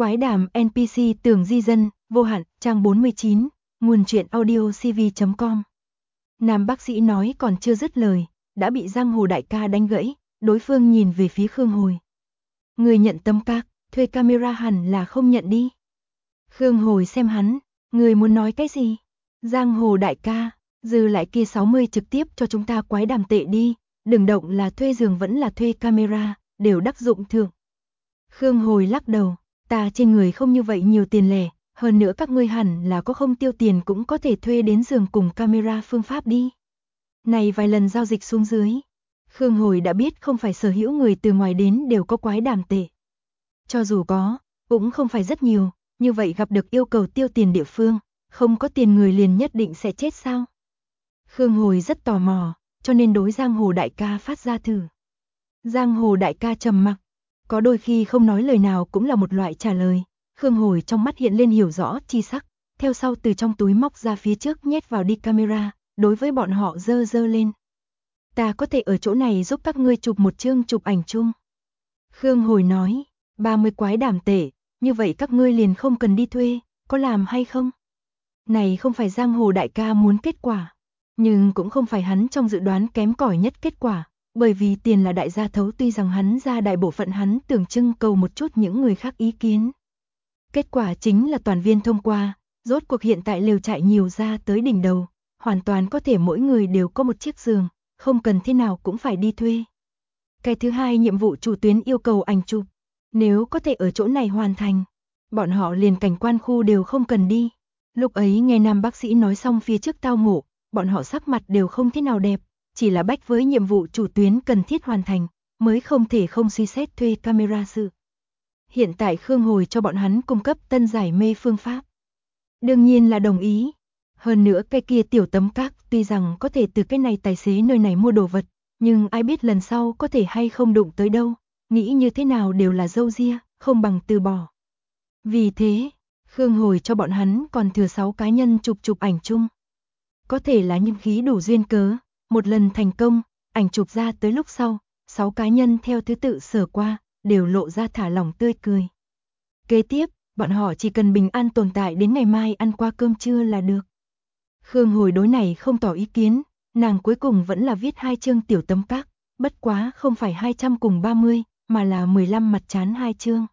Quái đàm NPC tưởng di dân, vô hạn, trang 49, nguồn truyện audio cv.com. Nam bác sĩ nói còn chưa dứt lời, đã bị Giang Hồ đại ca đánh gãy, đối phương nhìn về phía Khương Hồi. Người nhận tấm các, thuê camera hẳn là không nhận đi. Khương Hồi xem hắn, người muốn nói cái gì? Giang Hồ đại ca, dư lại kia 60 trực tiếp cho chúng ta quái đàm tệ đi, đừng động là thuê giường vẫn là thuê camera, đều đắc dụng thưởng. Khương Hồi lắc đầu, ta trên người không như vậy nhiều tiền lẻ, hơn nữa các ngươi hẳn là có không tiêu tiền cũng có thể thuê đến giường cùng camera phương pháp đi. Này vài lần giao dịch xuống dưới, Khương Hồi đã biết không phải sở hữu người từ ngoài đến đều có quái đàm tệ. Cho dù có, cũng không phải rất nhiều, như vậy gặp được yêu cầu tiêu tiền địa phương, không có tiền người liền nhất định sẽ chết sao? Khương Hồi rất tò mò, cho nên đối Giang Hồ đại ca phát ra thử. Giang Hồ đại ca trầm mặc, có đôi khi không nói lời nào cũng là một loại trả lời. Khương Hồi trong mắt hiện lên hiểu rõ chi sắc, theo sau từ trong túi móc ra phía trước nhét vào đi camera, đối với bọn họ giơ lên. Ta có thể ở chỗ này giúp các ngươi chụp một chương chụp ảnh chung. Khương Hồi nói, 30 quái đàm tệ, như vậy các ngươi liền không cần đi thuê, có làm hay không? Này không phải Giang Hồ đại ca muốn kết quả, nhưng cũng không phải hắn trong dự đoán kém cỏi nhất kết quả, bởi vì tiền là đại gia thấu, tuy rằng hắn ra đại bộ phận hắn tưởng trưng cầu một chút những người khác ý kiến. Kết quả chính là toàn viên thông qua, rốt cuộc hiện tại lều trại nhiều ra tới đỉnh đầu, hoàn toàn có thể mỗi người đều có một chiếc giường, không cần thế nào cũng phải đi thuê. Cái thứ hai, nhiệm vụ chủ tuyến yêu cầu ảnh chụp, nếu có thể ở chỗ này hoàn thành, bọn họ liền cảnh quan khu đều không cần đi. Lúc ấy nghe Nam bác sĩ nói xong phía trước tao ngộ, bọn họ sắc mặt đều không thế nào đẹp, chỉ là bách với nhiệm vụ chủ tuyến cần thiết hoàn thành, mới không thể không suy xét thuê camera sự. Hiện tại Khương Hồi cho bọn hắn cung cấp tân giải mê phương pháp. Đương nhiên là đồng ý. Hơn nữa cái kia tiểu tấm các tuy rằng có thể từ cái này tài xế nơi này mua đồ vật, nhưng ai biết lần sau có thể hay không đụng tới đâu, nghĩ như thế nào đều là dâu ria, không bằng từ bỏ. Vì thế, Khương Hồi cho bọn hắn còn thừa 6 cá nhân chụp ảnh chung. Có thể là nhân khí đủ duyên cớ, một lần thành công, ảnh chụp ra tới lúc sau, 6 cá nhân theo thứ tự sờ qua, đều lộ ra thả lỏng tươi cười. Kế tiếp, bọn họ chỉ cần bình an tồn tại đến ngày mai ăn qua cơm trưa là được. Khương Hồi đối này không tỏ ý kiến, nàng cuối cùng vẫn là viết 2 chương tiểu tấm các, bất quá không phải 200 cùng 30, mà là 15 mặt chán 2 chương.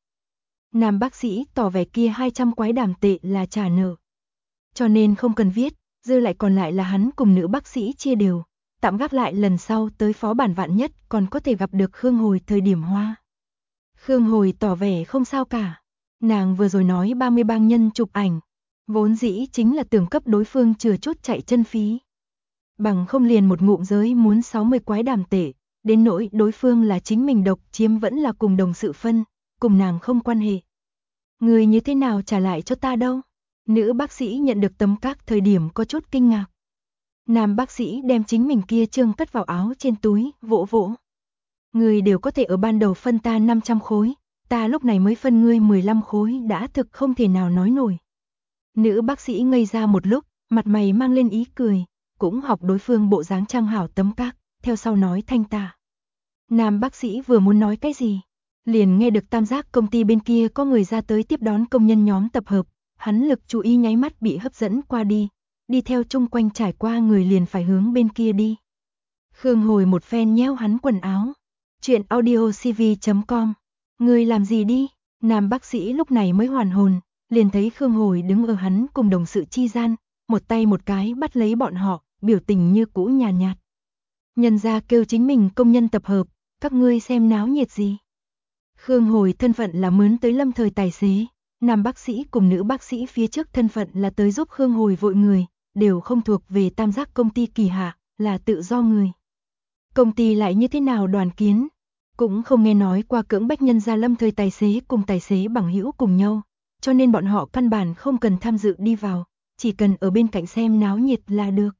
Nam bác sĩ tỏ vẻ kia 200 quái đàm tệ là trả nợ. Cho nên không cần viết, dư lại còn lại là hắn cùng nữ bác sĩ chia đều, tạm gác lại lần sau tới phó bản vạn nhất còn có thể gặp được Khương Hồi thời điểm hoa. Khương Hồi tỏ vẻ không sao cả. Nàng vừa rồi nói 30 bang nhân chụp ảnh, vốn dĩ chính là tưởng cấp đối phương chừa chút chạy chân phí. Bằng không liền một ngụm giới muốn 60 quái đàm tệ, đến nỗi đối phương là chính mình độc chiếm vẫn là cùng đồng sự phân, cùng nàng không quan hệ. Người như thế nào trả lại cho ta đâu? Nữ bác sĩ nhận được tấm các thời điểm có chút kinh ngạc. Nam bác sĩ đem chính mình kia trương cất vào áo trên túi, vỗ vỗ. Người đều có thể ở ban đầu phân ta 500 khối, ta lúc này mới phân ngươi 15 khối đã thực không thể nào nói nổi. Nữ bác sĩ ngây ra một lúc, mặt mày mang lên ý cười, cũng học đối phương bộ dáng trang hảo tấm các, theo sau nói thanh tạ. Nam bác sĩ vừa muốn nói cái gì, liền nghe được tam giác công ty bên kia có người ra tới tiếp đón công nhân nhóm tập hợp, hắn lực chú ý nháy mắt bị hấp dẫn qua đi theo chung quanh trải qua người liền phải hướng bên kia đi. Khương Hồi một phen nhéo hắn quần áo. Chuyện audio cv.com. Người làm gì đi? Nam bác sĩ lúc này mới hoàn hồn, liền thấy Khương Hồi đứng ở hắn cùng đồng sự chi gian, một tay một cái bắt lấy bọn họ, biểu tình như cũ nhàn nhạt. Nhân ra kêu chính mình công nhân tập hợp, các ngươi xem náo nhiệt gì? Khương Hồi thân phận là mướn tới lâm thời tài xế, nam bác sĩ cùng nữ bác sĩ phía trước thân phận là tới giúp Khương Hồi vội người, đều không thuộc về tam giác công ty kỳ hạ, là tự do người. Công ty lại như thế nào đoàn kiến, cũng không nghe nói qua cưỡng bách nhân ra lâm thời tài xế cùng tài xế bằng hữu cùng nhau, cho nên bọn họ căn bản không cần tham dự đi vào, chỉ cần ở bên cạnh xem náo nhiệt là được.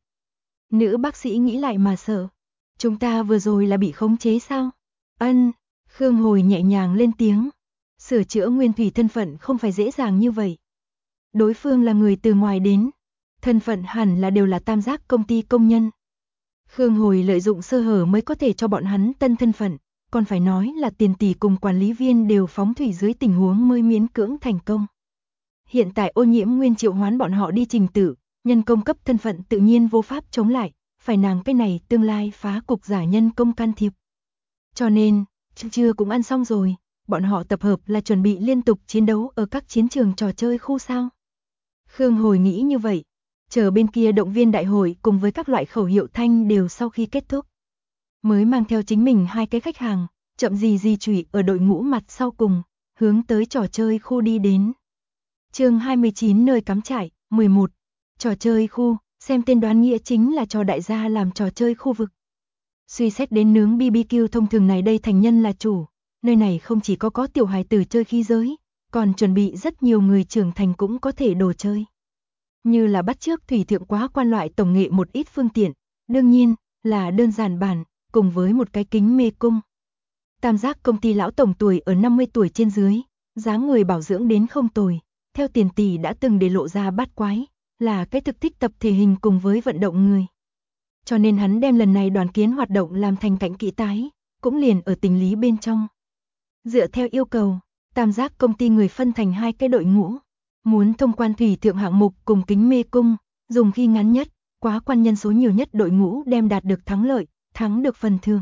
Nữ bác sĩ nghĩ lại mà sợ, chúng ta vừa rồi là bị khống chế sao? Ân, Khương Hồi nhẹ nhàng lên tiếng, sửa chữa nguyên thủy thân phận không phải dễ dàng như vậy. Đối phương là người từ ngoài đến, thân phận hẳn là đều là tam giác công ty công nhân. Khương Hồi lợi dụng sơ hở mới có thể cho bọn hắn tân thân phận, còn phải nói là Tiền tỷ cùng quản lý viên đều phóng thủy dưới tình huống mới miễn cưỡng thành công. Hiện tại Ô Nhiễm Nguyên triệu hoán bọn họ đi trình tự, nhân công cấp thân phận tự nhiên vô pháp chống lại, phải nàng cái này tương lai phá cục giả nhân công can thiệp. Cho nên, trưa cũng ăn xong rồi, bọn họ tập hợp là chuẩn bị liên tục chiến đấu ở các chiến trường trò chơi khu sao. Khương Hồi nghĩ như vậy, chờ bên kia động viên đại hội cùng với các loại khẩu hiệu thanh đều sau khi kết thúc. Mới mang theo chính mình 2 cái khách hàng, chậm gì di chuyển ở đội ngũ mặt sau cùng, hướng tới trò chơi khu đi đến. Chương 29 nơi cắm trại, 11. Trò chơi khu, xem tên đoán nghĩa chính là cho đại gia làm trò chơi khu vực. Suy xét đến nướng BBQ thông thường này đây thành nhân là chủ, nơi này không chỉ có tiểu hài tử chơi khí giới, còn chuẩn bị rất nhiều người trưởng thành cũng có thể đồ chơi. Như là bắt chước thủy thượng quá quan loại tổng nghệ một ít phương tiện, đương nhiên là đơn giản bản, cùng với một cái kính mê cung. Tam giác công ty lão tổng tuổi ở 50 tuổi trên dưới, dáng người bảo dưỡng đến không tồi, theo Tiền tỷ đã từng để lộ ra bát quái, là cái thực thích tập thể hình cùng với vận động người. Cho nên hắn đem lần này đoàn kiến hoạt động làm thành cảnh kỹ tái, cũng liền ở tình lý bên trong. Dựa theo yêu cầu, tam giác công ty người phân thành 2 cái đội ngũ, muốn thông quan thủy thượng hạng mục cùng kính mê cung, dùng khi ngắn nhất, quá quan nhân số nhiều nhất đội ngũ đem đạt được thắng lợi, thắng được phần thưởng.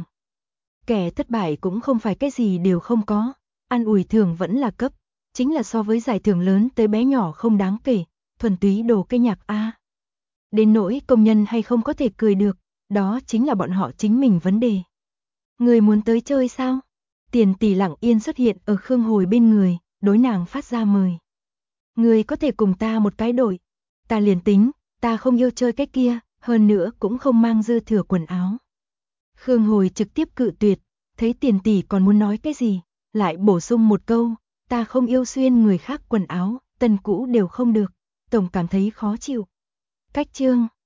Kẻ thất bại cũng không phải cái gì đều không có, an ủi thưởng vẫn là cấp, chính là so với giải thưởng lớn tới bé nhỏ không đáng kể, thuần túy đồ cây nhạc A. Đến nỗi công nhân hay không có thể cười được, đó chính là bọn họ chính mình vấn đề. Người muốn tới chơi sao? Tiền tỷ lặng yên xuất hiện ở Khương Hồi bên người, đối nàng phát ra mời. Người có thể cùng ta một cái đội. Ta liền tính, ta không yêu chơi cái kia, hơn nữa cũng không mang dư thừa quần áo. Khương Hồi trực tiếp cự tuyệt, thấy Tiền tỷ còn muốn nói cái gì, lại bổ sung một câu, ta không yêu xuyên người khác quần áo, tân cũ đều không được, tổng cảm thấy khó chịu. Cách chương